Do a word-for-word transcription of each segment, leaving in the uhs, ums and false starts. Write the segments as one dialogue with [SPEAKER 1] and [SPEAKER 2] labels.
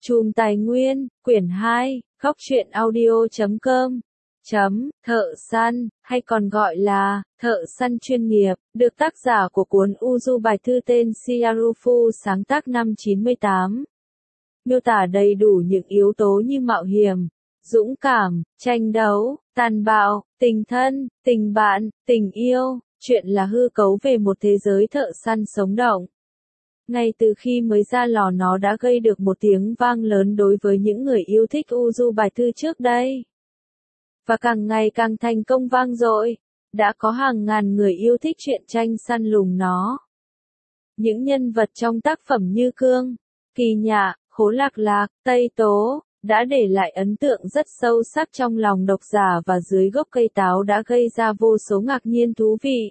[SPEAKER 1] Chùm Tài Nguyên, quyển hai, góc truyện audio chấm com. Chấm, Thợ Săn, hay còn gọi là Thợ Săn Chuyên Nghiệp, được tác giả của cuốn Uju bài thư tên Siarufu sáng tác năm chín mươi tám. Miêu tả đầy đủ những yếu tố như mạo hiểm, dũng cảm, tranh đấu, tàn bạo, tình thân, tình bạn, tình yêu, chuyện là hư cấu về một thế giới thợ săn sống động. Ngay từ khi mới ra lò nó đã gây được một tiếng vang lớn đối với những người yêu thích Uju bài thư trước đây. Và càng ngày càng thành công vang dội, đã có hàng ngàn người yêu thích truyện tranh săn lùng nó. Những nhân vật trong tác phẩm như Cương, Kỳ Nhạ, Khố Lạc Lạc, Tây Tố, đã để lại ấn tượng rất sâu sắc trong lòng độc giả và dưới gốc cây táo đã gây ra vô số ngạc nhiên thú vị.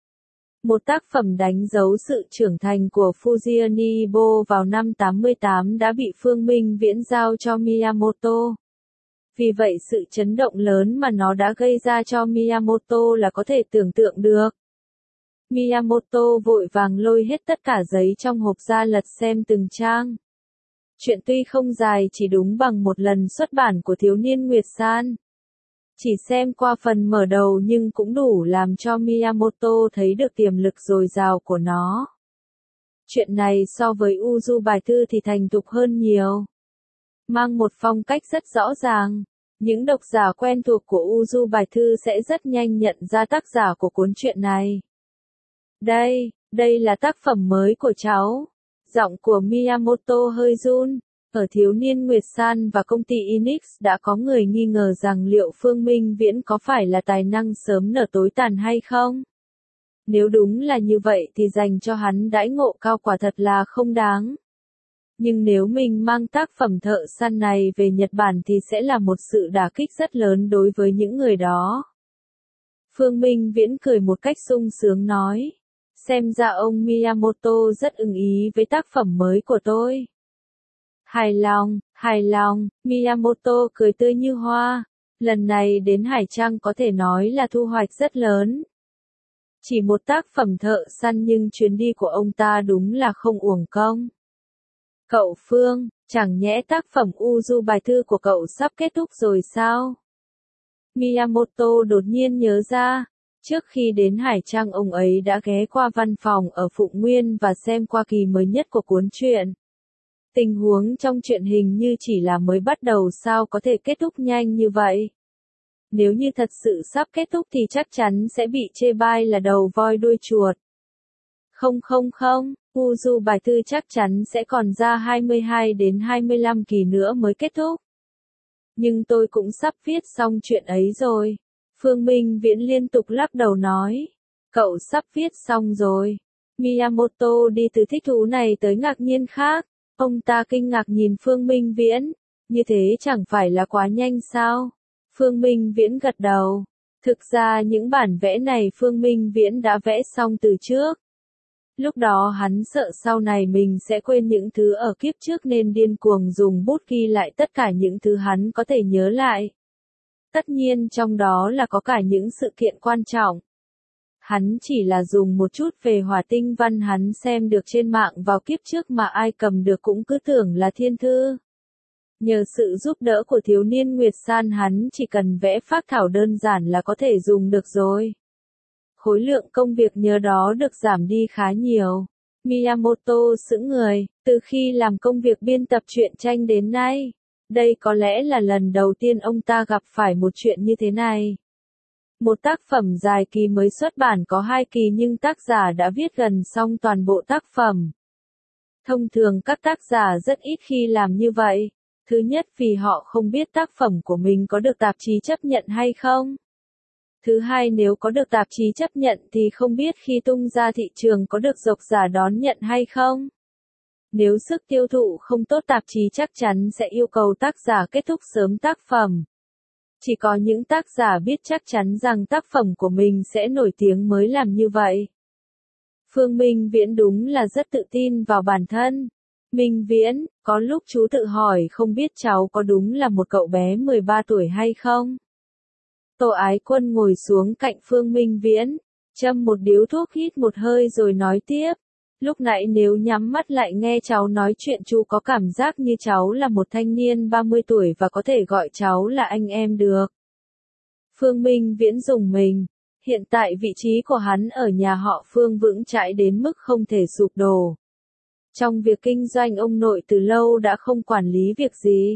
[SPEAKER 1] Một tác phẩm đánh dấu sự trưởng thành của Fujii Ibo vào năm tám mươi tám đã bị Phương Minh Viễn giao cho Miyamoto. Vì vậy sự chấn động lớn mà nó đã gây ra cho Miyamoto là có thể tưởng tượng được. Miyamoto vội vàng lôi hết tất cả giấy trong hộp ra lật xem từng trang. Chuyện tuy không dài chỉ đúng bằng một lần xuất bản của Thiếu niên Nguyệt San. Chỉ xem qua phần mở đầu nhưng cũng đủ làm cho Miyamoto thấy được tiềm lực dồi dào của nó. Chuyện này so với Uju bài thư thì thành thục hơn nhiều. Mang một phong cách rất rõ ràng, những độc giả quen thuộc của Uju bài thư sẽ rất nhanh nhận ra tác giả của cuốn truyện này. Đây, đây là tác phẩm mới của cháu. Giọng của Miyamoto hơi run. Ở Thiếu niên Nguyệt San và công ty Enix đã có người nghi ngờ rằng liệu Phương Minh Viễn có phải là tài năng sớm nở tối tàn hay không? Nếu đúng là như vậy thì dành cho hắn đãi ngộ cao quả thật là không đáng. Nhưng nếu mình mang tác phẩm Thợ Săn này về Nhật Bản thì sẽ là một sự đả kích rất lớn đối với những người đó. Phương Minh Viễn cười một cách sung sướng nói. Xem ra ông Miyamoto rất ưng ý với tác phẩm mới của tôi. Hài lòng, hài lòng, Miyamoto cười tươi như hoa. Lần này đến Hải Trang có thể nói là thu hoạch rất lớn. Chỉ một tác phẩm thợ săn nhưng chuyến đi của ông ta đúng là không uổng công. Cậu Phương, chẳng nhẽ tác phẩm Uju bài thư của cậu sắp kết thúc rồi sao? Miyamoto đột nhiên nhớ ra. Trước khi đến Hải Trang ông ấy đã ghé qua văn phòng ở Phụng Nguyên và xem qua kỳ mới nhất của cuốn truyện. Tình huống trong truyện hình như chỉ là mới bắt đầu sao có thể kết thúc nhanh như vậy. Nếu như thật sự sắp kết thúc thì chắc chắn sẽ bị chê bai là đầu voi đuôi chuột. Không không không, Uju bài thư chắc chắn sẽ còn ra hai mươi hai đến hai mươi lăm kỳ nữa mới kết thúc. Nhưng tôi cũng sắp viết xong chuyện ấy rồi. Phương Minh Viễn liên tục lắc đầu nói. Cậu sắp viết xong rồi. Miyamoto đi từ thích thú này tới ngạc nhiên khác. Ông ta kinh ngạc nhìn Phương Minh Viễn. Như thế chẳng phải là quá nhanh sao? Phương Minh Viễn gật đầu. Thực ra những bản vẽ này Phương Minh Viễn đã vẽ xong từ trước. Lúc đó hắn sợ sau này mình sẽ quên những thứ ở kiếp trước nên điên cuồng dùng bút ghi lại tất cả những thứ hắn có thể nhớ lại. Tất nhiên trong đó là có cả những sự kiện quan trọng. Hắn chỉ là dùng một chút về hỏa tinh văn hắn xem được trên mạng vào kiếp trước mà ai cầm được cũng cứ tưởng là thiên thư. Nhờ sự giúp đỡ của Thiếu niên Nguyệt San hắn chỉ cần vẽ phác thảo đơn giản là có thể dùng được rồi. Khối lượng công việc nhờ đó được giảm đi khá nhiều. Miyamoto sững người, từ khi làm công việc biên tập truyện tranh đến nay. Đây có lẽ là lần đầu tiên ông ta gặp phải một chuyện như thế này. Một tác phẩm dài kỳ mới xuất bản có hai kỳ nhưng tác giả đã viết gần xong toàn bộ tác phẩm. Thông thường các tác giả rất ít khi làm như vậy. Thứ nhất vì họ không biết tác phẩm của mình có được tạp chí chấp nhận hay không. Thứ hai nếu có được tạp chí chấp nhận thì không biết khi tung ra thị trường có được độc giả đón nhận hay không. Nếu sức tiêu thụ không tốt tạp chí chắc chắn sẽ yêu cầu tác giả kết thúc sớm tác phẩm. Chỉ có những tác giả biết chắc chắn rằng tác phẩm của mình sẽ nổi tiếng mới làm như vậy. Phương Minh Viễn đúng là rất tự tin vào bản thân. Minh Viễn, có lúc chú tự hỏi không biết cháu có đúng là một cậu bé mười ba tuổi hay không? Tô Ái Quân ngồi xuống cạnh Phương Minh Viễn, châm một điếu thuốc hít một hơi rồi nói tiếp. Lúc nãy nếu nhắm mắt lại nghe cháu nói chuyện chú có cảm giác như cháu là một thanh niên ba mươi tuổi và có thể gọi cháu là anh em được. Phương Minh Viễn rùng mình. Hiện tại vị trí của hắn ở nhà họ Phương vững chãi đến mức không thể sụp đổ. Trong việc kinh doanh ông nội từ lâu đã không quản lý việc gì.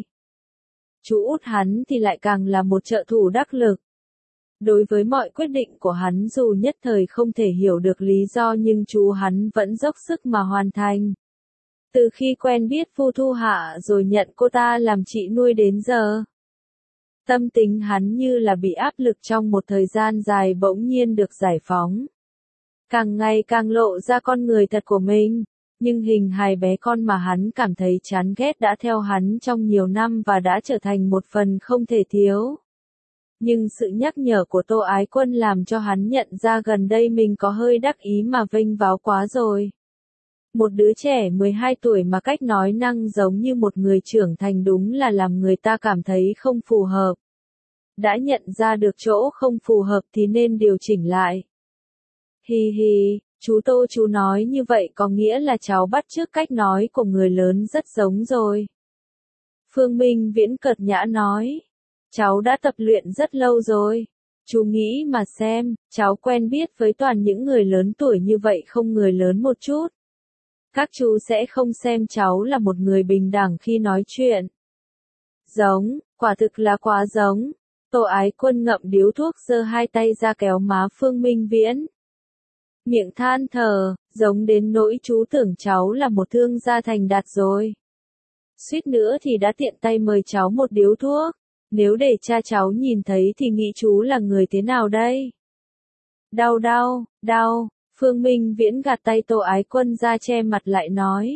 [SPEAKER 1] Chú út hắn thì lại càng là một trợ thủ đắc lực. Đối với mọi quyết định của hắn dù nhất thời không thể hiểu được lý do nhưng chú hắn vẫn dốc sức mà hoàn thành. Từ khi quen biết Vu Thu Hạ rồi nhận cô ta làm chị nuôi đến giờ. Tâm tính hắn như là bị áp lực trong một thời gian dài bỗng nhiên được giải phóng. Càng ngày càng lộ ra con người thật của mình, nhưng hình hài bé con mà hắn cảm thấy chán ghét đã theo hắn trong nhiều năm và đã trở thành một phần không thể thiếu. Nhưng sự nhắc nhở của Tô Ái Quân làm cho hắn nhận ra gần đây mình có hơi đắc ý mà vênh váo quá rồi. Một đứa trẻ mười hai tuổi mà cách nói năng giống như một người trưởng thành đúng là làm người ta cảm thấy không phù hợp. Đã nhận ra được chỗ không phù hợp thì nên điều chỉnh lại. Hi hi, chú Tô chú nói như vậy có nghĩa là cháu bắt chước cách nói của người lớn rất giống rồi. Phương Minh Viễn cợt nhã nói. Cháu đã tập luyện rất lâu rồi. Chú nghĩ mà xem, cháu quen biết với toàn những người lớn tuổi như vậy không người lớn một chút. Các chú sẽ không xem cháu là một người bình đẳng khi nói chuyện. Giống, quả thực là quá giống. Tô Ái Quân ngậm điếu thuốc giơ hai tay ra kéo má Phương Minh Viễn. Miệng than thở, giống đến nỗi chú tưởng cháu là một thương gia thành đạt rồi. Suýt nữa thì đã tiện tay mời cháu một điếu thuốc. Nếu để cha cháu nhìn thấy thì nghĩ chú là người thế nào đây? Đau đau, đau, Phương Minh Viễn gạt tay Tô Ái Quân ra che mặt lại nói.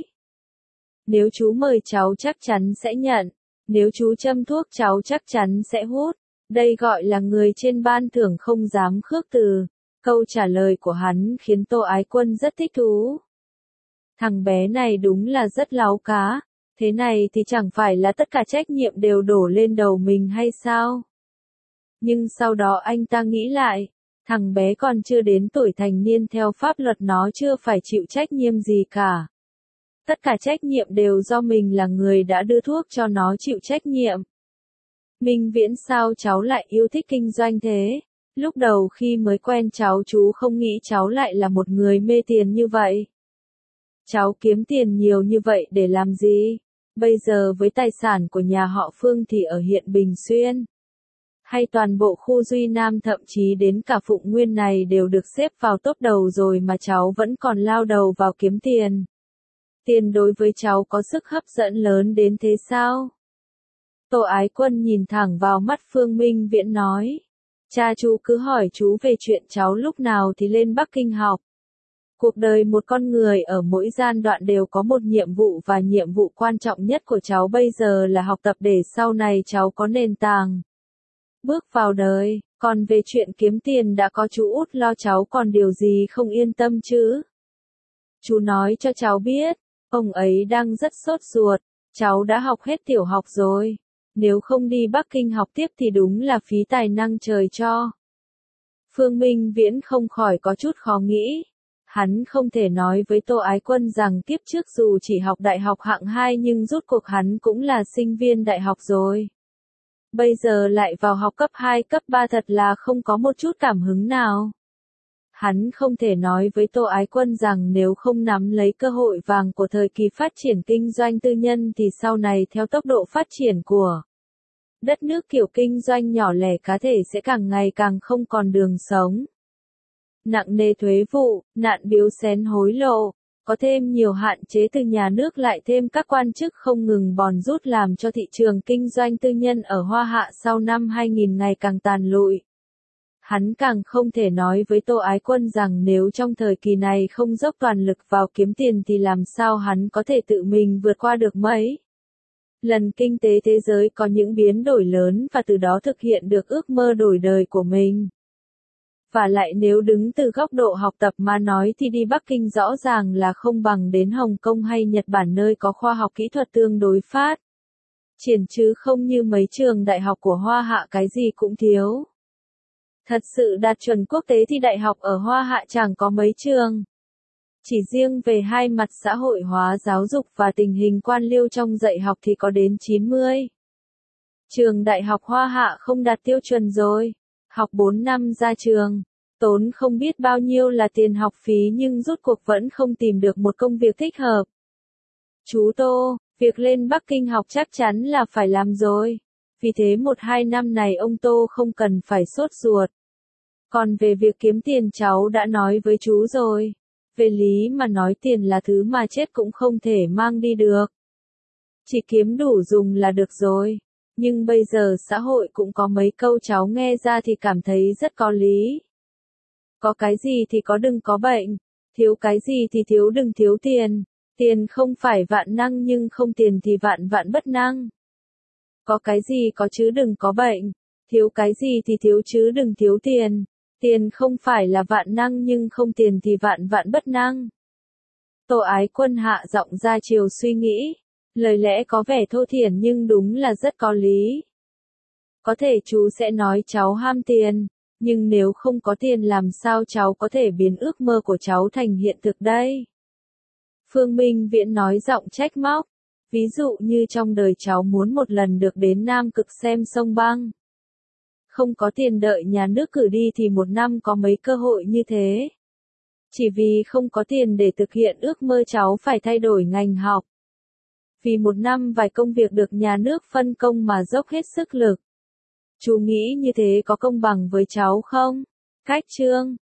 [SPEAKER 1] Nếu chú mời cháu chắc chắn sẽ nhận, nếu chú châm thuốc cháu chắc chắn sẽ hút. Đây gọi là người trên ban thưởng không dám khước từ. Câu trả lời của hắn khiến Tô Ái Quân rất thích thú. Thằng bé này đúng là rất láu cá. Thế này thì chẳng phải là tất cả trách nhiệm đều đổ lên đầu mình hay sao? Nhưng sau đó anh ta nghĩ lại, thằng bé còn chưa đến tuổi thành niên theo pháp luật nó chưa phải chịu trách nhiệm gì cả. Tất cả trách nhiệm đều do mình là người đã đưa thuốc cho nó chịu trách nhiệm. Minh Viễn sao cháu lại yêu thích kinh doanh thế? Lúc đầu khi mới quen cháu chú không nghĩ cháu lại là một người mê tiền như vậy. Cháu kiếm tiền nhiều như vậy để làm gì? Bây giờ với tài sản của nhà họ Phương thì ở huyện Bình Xuyên, hay toàn bộ khu Duy Nam thậm chí đến cả Phụng Nguyên này đều được xếp vào top đầu rồi mà cháu vẫn còn lao đầu vào kiếm tiền. Tiền đối với cháu có sức hấp dẫn lớn đến thế sao? Tô Ái Quân nhìn thẳng vào mắt Phương Minh Viễn nói. Cha chú cứ hỏi chú về chuyện cháu lúc nào thì lên Bắc Kinh học. Cuộc đời một con người ở mỗi giai đoạn đều có một nhiệm vụ và nhiệm vụ quan trọng nhất của cháu bây giờ là học tập để sau này cháu có nền tảng. Bước vào đời, còn về chuyện kiếm tiền đã có chú út lo cháu còn điều gì không yên tâm chứ? Chú nói cho cháu biết, ông ấy đang rất sốt ruột, cháu đã học hết tiểu học rồi. Nếu không đi Bắc Kinh học tiếp thì đúng là phí tài năng trời cho. Phương Minh Viễn không khỏi có chút khó nghĩ. Hắn không thể nói với Tô Ái Quân rằng kiếp trước dù chỉ học đại học hạng hai nhưng rốt cuộc hắn cũng là sinh viên đại học rồi. Bây giờ lại vào học cấp hai cấp ba thật là không có một chút cảm hứng nào. Hắn không thể nói với Tô Ái Quân rằng nếu không nắm lấy cơ hội vàng của thời kỳ phát triển kinh doanh tư nhân thì sau này theo tốc độ phát triển của đất nước kiểu kinh doanh nhỏ lẻ cá thể sẽ càng ngày càng không còn đường sống. Nặng nề thuế vụ, nạn biếu xén hối lộ, có thêm nhiều hạn chế từ nhà nước lại thêm các quan chức không ngừng bòn rút làm cho thị trường kinh doanh tư nhân ở Hoa Hạ sau năm hai nghìn ngày càng tàn lụi. Hắn càng không thể nói với Tô Ái Quân rằng nếu trong thời kỳ này không dốc toàn lực vào kiếm tiền thì làm sao hắn có thể tự mình vượt qua được mấy. Lần kinh tế thế giới có những biến đổi lớn và từ đó thực hiện được ước mơ đổi đời của mình. Và lại nếu đứng từ góc độ học tập mà nói thì đi Bắc Kinh rõ ràng là không bằng đến Hồng Kông hay Nhật Bản nơi có khoa học kỹ thuật tương đối phát triển chứ không như mấy trường đại học của Hoa Hạ cái gì cũng thiếu. Thật sự đạt chuẩn quốc tế thì đại học ở Hoa Hạ chẳng có mấy trường. Chỉ riêng về hai mặt xã hội hóa giáo dục và tình hình quan liêu trong dạy học thì có đến chín mươi. Trường đại học Hoa Hạ không đạt tiêu chuẩn rồi. Học bốn năm ra trường, tốn không biết bao nhiêu là tiền học phí nhưng rốt cuộc vẫn không tìm được một công việc thích hợp. Chú Tô, việc lên Bắc Kinh học chắc chắn là phải làm rồi. Vì thế một hai năm này ông Tô không cần phải sốt ruột. Còn về việc kiếm tiền cháu đã nói với chú rồi. Về lý mà nói tiền là thứ mà chết cũng không thể mang đi được. Chỉ kiếm đủ dùng là được rồi. Nhưng bây giờ xã hội cũng có mấy câu cháu nghe ra thì cảm thấy rất có lý. Có cái gì thì có đừng có bệnh. Thiếu cái gì thì thiếu đừng thiếu tiền. Tiền không phải vạn năng nhưng không tiền thì vạn vạn bất năng. Có cái gì có chứ đừng có bệnh. Thiếu cái gì thì thiếu chứ đừng thiếu tiền. Tiền không phải là vạn năng nhưng không tiền thì vạn vạn bất năng. Tô Ái Quân hạ giọng ra chiều suy nghĩ. Lời lẽ có vẻ thô thiển nhưng đúng là rất có lý. Có thể chú sẽ nói cháu ham tiền, nhưng nếu không có tiền làm sao cháu có thể biến ước mơ của cháu thành hiện thực đây? Phương Minh Viễn nói giọng trách móc. Ví dụ như trong đời cháu muốn một lần được đến Nam Cực xem sông băng. Không có tiền đợi nhà nước cử đi thì một năm có mấy cơ hội như thế. Chỉ vì không có tiền để thực hiện ước mơ cháu phải thay đổi ngành học. Vì một năm vài công việc được nhà nước phân công mà dốc hết sức lực. Chú nghĩ như thế có công bằng với cháu không? Cách Trương